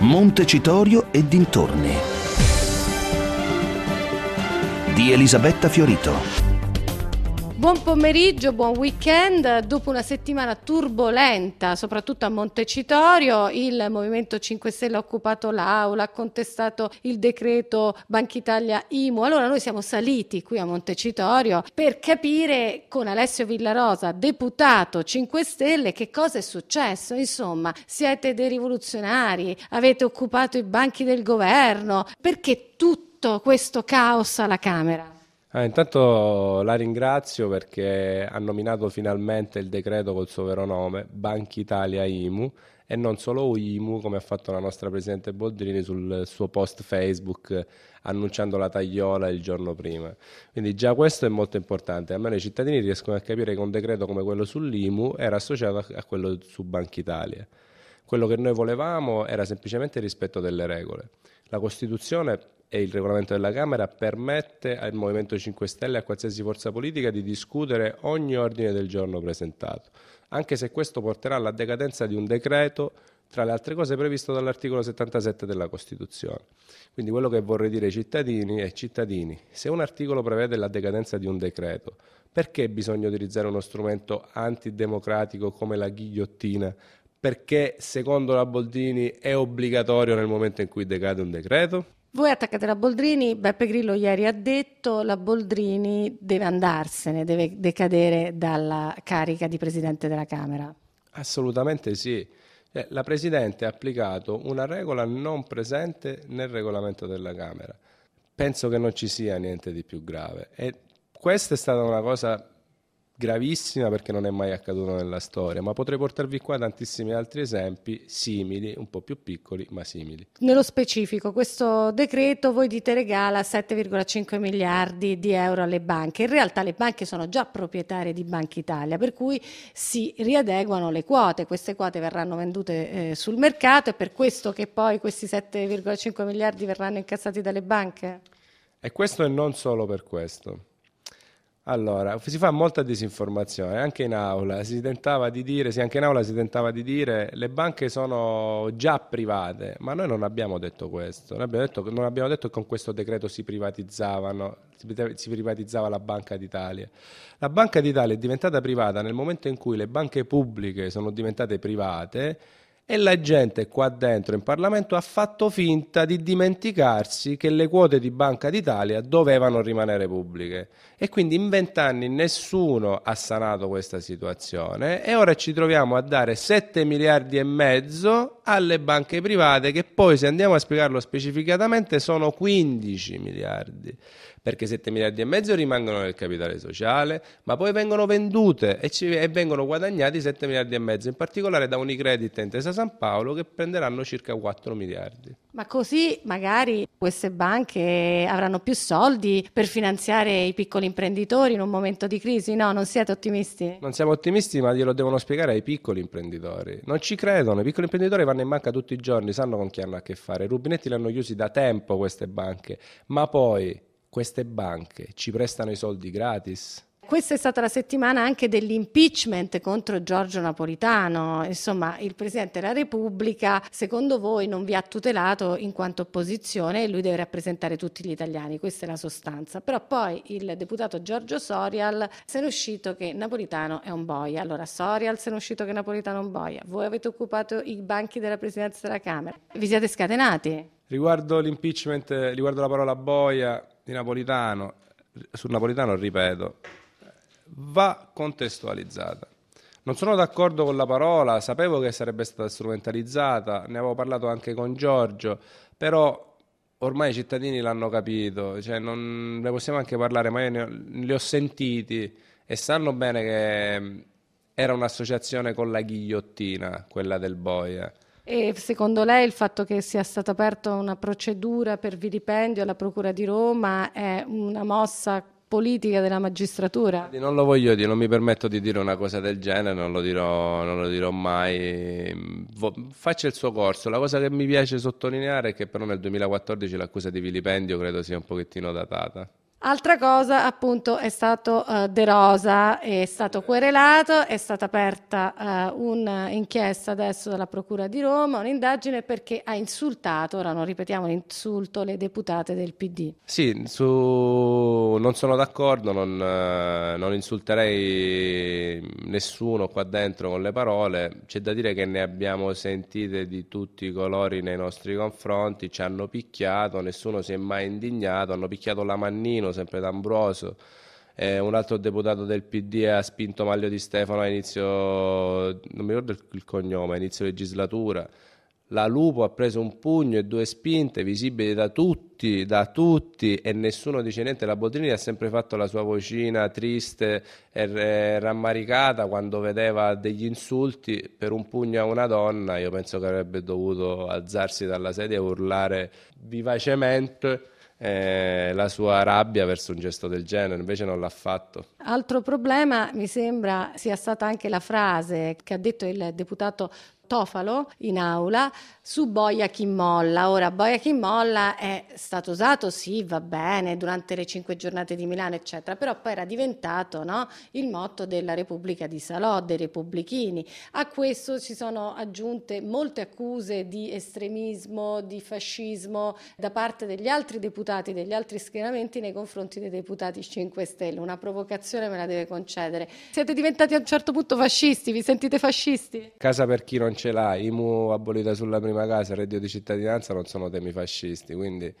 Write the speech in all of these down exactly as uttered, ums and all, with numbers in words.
Montecitorio e dintorni di Elisabetta Fiorito. Buon pomeriggio, buon weekend. Dopo una settimana turbolenta, soprattutto a Montecitorio, il Movimento cinque Stelle ha occupato l'Aula, ha contestato il decreto Banca Italia I M U. Allora noi siamo saliti qui a Montecitorio per capire con Alessio Villarosa, deputato cinque Stelle, che cosa è successo. Insomma, siete dei rivoluzionari, avete occupato i banchi del governo. Perché tutto questo caos alla Camera? Ah, intanto la ringrazio perché ha nominato finalmente il decreto col suo vero nome, Banca Italia I M U, e non solo I M U come ha fatto la nostra Presidente Boldrini sul suo post Facebook annunciando la tagliola il giorno prima. Quindi già questo è molto importante, almeno i cittadini riescono a capire che un decreto come quello sull'I M U era associato a quello su Banca Italia. Quello che noi volevamo era semplicemente il rispetto delle regole. La Costituzione e il regolamento della Camera permette al Movimento cinque Stelle e a qualsiasi forza politica di discutere ogni ordine del giorno presentato, anche se questo porterà alla decadenza di un decreto, tra le altre cose previsto dall'articolo settantasette della Costituzione. Quindi quello che vorrei dire ai cittadini è: cittadini, se un articolo prevede la decadenza di un decreto, perché bisogna utilizzare uno strumento antidemocratico come la ghigliottina? Perché secondo la Boldrini è obbligatorio nel momento in cui decade un decreto? Voi attaccate la Boldrini, Beppe Grillo ieri ha detto la Boldrini deve andarsene, deve decadere dalla carica di Presidente della Camera. Assolutamente sì. La Presidente ha applicato una regola non presente nel regolamento della Camera. Penso che non ci sia niente di più grave. E questa è stata una cosa gravissima perché non è mai accaduto nella storia, ma potrei portarvi qua tantissimi altri esempi simili, un po' più piccoli, ma simili. Nello specifico, questo decreto voi dite regala sette virgola cinque miliardi di euro alle banche. In realtà le banche sono già proprietarie di Banca Italia, per cui si riadeguano le quote. Queste quote verranno vendute eh, sul mercato, è per questo che poi questi sette virgola cinque miliardi verranno incassati dalle banche? E questo è non solo per questo. Allora, si fa molta disinformazione, anche in aula si tentava di dire, sì, anche in aula si tentava di dire le banche sono già private, ma noi non abbiamo detto questo, noi abbiamo detto, non abbiamo detto che con questo decreto si privatizzavano, si privatizzava la Banca d'Italia. La Banca d'Italia è diventata privata nel momento in cui le banche pubbliche sono diventate private e la gente qua dentro in Parlamento ha fatto finta di dimenticarsi che le quote di Banca d'Italia dovevano rimanere pubbliche. E quindi in vent'anni nessuno ha sanato questa situazione e ora ci troviamo a dare sette miliardi e mezzo alle banche private, che poi, se andiamo a spiegarlo specificatamente, sono quindici miliardi. Perché sette miliardi e mezzo rimangono nel capitale sociale, ma poi vengono vendute e, ci, e vengono guadagnati sette miliardi e mezzo, in particolare da Unicredit e Intesa San Paolo, che prenderanno circa quattro miliardi. Ma così magari queste banche avranno più soldi per finanziare i piccoli imprenditori in un momento di crisi? No, non siete ottimisti? Non siamo ottimisti, ma glielo devono spiegare ai piccoli imprenditori. Non ci credono, i piccoli imprenditori vanno in banca tutti i giorni, sanno con chi hanno a che fare. I rubinetti li hanno chiusi da tempo queste banche, ma poi queste banche ci prestano i soldi gratis. Questa è stata la settimana anche dell'impeachment contro Giorgio Napolitano. Insomma, il Presidente della Repubblica, secondo voi, non vi ha tutelato in quanto opposizione e lui deve rappresentare tutti gli italiani. Questa è la sostanza. Però poi il deputato Giorgio Sorial se ne è uscito che Napolitano è un boia. Allora, Sorial se ne è uscito che Napolitano è un boia. Voi avete occupato i banchi della Presidenza della Camera. Vi siete scatenati? Riguardo l'impeachment, riguardo la parola boia di Napolitano, su Napolitano ripeto, va contestualizzata. Non sono d'accordo con la parola, sapevo che sarebbe stata strumentalizzata, ne avevo parlato anche con Giorgio, però ormai i cittadini l'hanno capito, cioè non ne possiamo anche parlare, ma io ne ho, li ho sentiti e sanno bene che era un'associazione con la ghigliottina, quella del boia. E secondo lei il fatto che sia stata aperta una procedura per vilipendio alla Procura di Roma è una mossa politica della magistratura? Non lo voglio dire, non mi permetto di dire una cosa del genere, non lo dirò, non lo dirò mai. Faccia il suo corso. La cosa che mi piace sottolineare è che però nel duemilaquattordici l'accusa di vilipendio credo sia un pochettino datata. Altra cosa, appunto, è stato uh, De Rosa, è stato querelato, è stata aperta uh, un'inchiesta adesso dalla Procura di Roma, un'indagine perché ha insultato, ora non ripetiamo l'insulto, le deputate del P D. Sì, su... non sono d'accordo, non, eh, non insulterei nessuno qua dentro con le parole, c'è da dire che ne abbiamo sentite di tutti i colori nei nostri confronti, ci hanno picchiato, nessuno si è mai indignato, hanno picchiato la Mannino, sempre D'Ambroso, eh, un altro deputato del P D ha spinto Maglio Di Stefano a inizio, non mi ricordo il, il cognome, a inizio legislatura. La Lupo ha preso un pugno e due spinte visibili da tutti, da tutti, e nessuno dice niente. La Boldrini ha sempre fatto la sua vocina triste e rammaricata quando vedeva degli insulti per un pugno a una donna. Io penso che avrebbe dovuto alzarsi dalla sedia e urlare vivacemente eh, la sua rabbia verso un gesto del genere, invece non l'ha fatto. Altro problema mi sembra sia stata anche la frase che ha detto il deputato Tofalo in aula su boia chi molla. Ora, boia chi molla è stato usato, sì, va bene, durante le cinque giornate di Milano, eccetera, però poi era diventato, no, il motto della Repubblica di Salò, dei repubblichini. A questo si sono aggiunte molte accuse di estremismo, di fascismo da parte degli altri deputati, degli altri schieramenti nei confronti dei deputati cinque Stelle. Una provocazione me la deve concedere. Siete diventati a un certo punto fascisti, vi sentite fascisti? Casa per chi non ce l'ha, I M U abolita sulla prima casa, reddito di cittadinanza non sono temi fascisti, quindi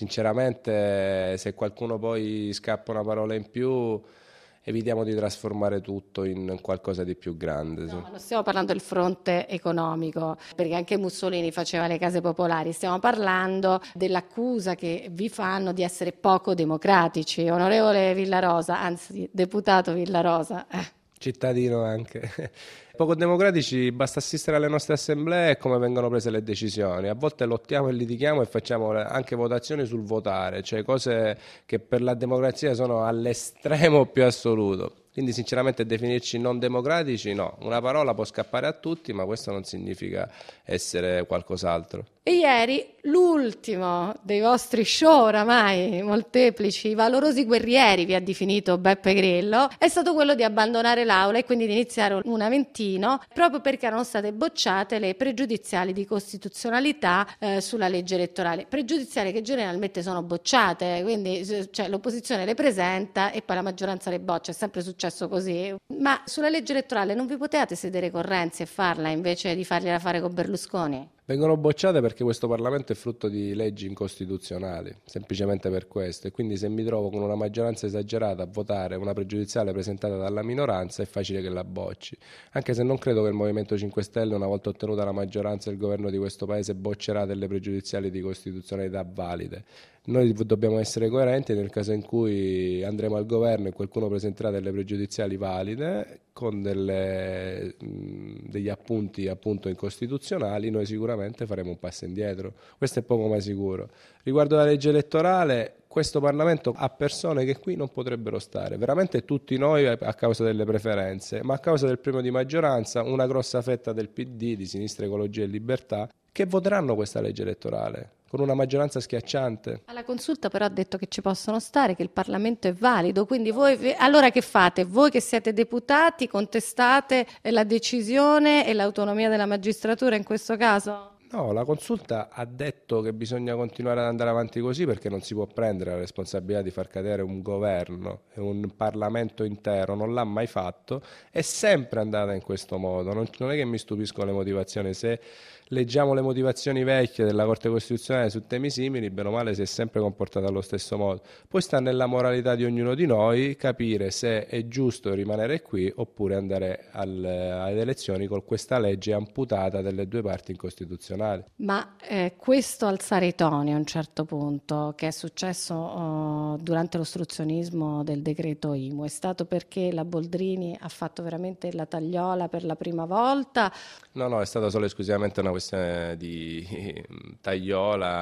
sinceramente se qualcuno poi scappa una parola in più evitiamo di trasformare tutto in qualcosa di più grande. No, non stiamo parlando del fronte economico, perché anche Mussolini faceva le case popolari, stiamo parlando dell'accusa che vi fanno di essere poco democratici. Onorevole Villarosa, anzi deputato Villarosa, eh. Cittadino anche. Poco democratici, basta assistere alle nostre assemblee e come vengono prese le decisioni. A volte lottiamo e litighiamo e facciamo anche votazioni sul votare, cioè cose che per la democrazia sono all'estremo più assoluto. Quindi sinceramente definirci non democratici no, una parola può scappare a tutti, ma questo non significa essere qualcos'altro. E ieri l'ultimo dei vostri show oramai molteplici, valorosi guerrieri, vi ha definito Beppe Grillo, è stato quello di abbandonare l'aula e quindi di iniziare un Aventino, proprio perché erano state bocciate le pregiudiziali di costituzionalità eh, sulla legge elettorale. Pregiudiziali che generalmente sono bocciate, quindi cioè, l'opposizione le presenta e poi la maggioranza le boccia, è sempre successo così. Ma sulla legge elettorale non vi potevate sedere con Renzi e farla invece di fargliela fare con Berlusconi? Vengono bocciate perché questo Parlamento è frutto di leggi incostituzionali, semplicemente per questo, e quindi se mi trovo con una maggioranza esagerata a votare una pregiudiziale presentata dalla minoranza è facile che la bocci, anche se non credo che il Movimento cinque Stelle, una volta ottenuta la maggioranza del governo di questo Paese, boccerà delle pregiudiziali di costituzionalità valide. Noi dobbiamo essere coerenti nel caso in cui andremo al governo e qualcuno presenterà delle pregiudiziali valide con delle, mh, degli appunti appunto incostituzionali, noi sicuramente faremo un passo indietro. Questo è poco ma sicuro. Riguardo la legge elettorale, questo Parlamento ha persone che qui non potrebbero stare, veramente tutti noi a causa delle preferenze, ma a causa del premio di maggioranza una grossa fetta del P D, di Sinistra Ecologia e Libertà, che voteranno questa legge elettorale con una maggioranza schiacciante. Alla consulta però ha detto che ci possono stare, che il Parlamento è valido, quindi voi allora che fate? Voi che siete deputati contestate la decisione e l'autonomia della magistratura in questo caso? No, la consulta ha detto che bisogna continuare ad andare avanti così perché non si può prendere la responsabilità di far cadere un governo e un Parlamento intero, non l'ha mai fatto, è sempre andata in questo modo, non, non è che mi stupiscono le motivazioni, se leggiamo le motivazioni vecchie della Corte Costituzionale su temi simili, bene o male si è sempre comportata allo stesso modo. Poi sta nella moralità di ognuno di noi capire se è giusto rimanere qui oppure andare al, alle elezioni con questa legge amputata delle due parti incostituzionali. Ma eh, questo alzare i toni a un certo punto, che è successo oh, durante l'ostruzionismo del decreto I M U, è stato perché la Boldrini ha fatto veramente la tagliola per la prima volta? No, no, è stata solo esclusivamente una questione di tagliola.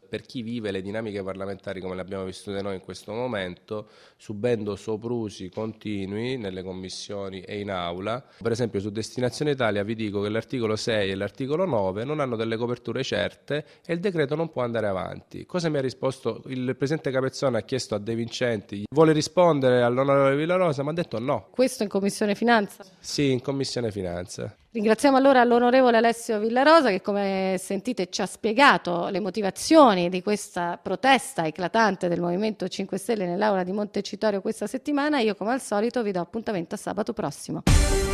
per chi vive le dinamiche parlamentari come le abbiamo vissute noi in questo momento, subendo soprusi continui nelle commissioni e in aula. Per esempio su Destinazione Italia vi dico che l'articolo sei e l'articolo nove non hanno delle coperture certe e il decreto non può andare avanti. Cosa mi ha risposto? Il presidente Capezzone ha chiesto a De Vincenti, vuole rispondere all'onorevole Villarosa, ma ha detto no. Questo in Commissione Finanza? Sì, in Commissione Finanza. Ringraziamo allora l'onorevole Alessio Villarosa che, come sentite, ci ha spiegato le motivazioni di questa protesta eclatante del Movimento cinque Stelle nell'aula di Montecitorio questa settimana. Io, come al solito, vi do appuntamento a sabato prossimo.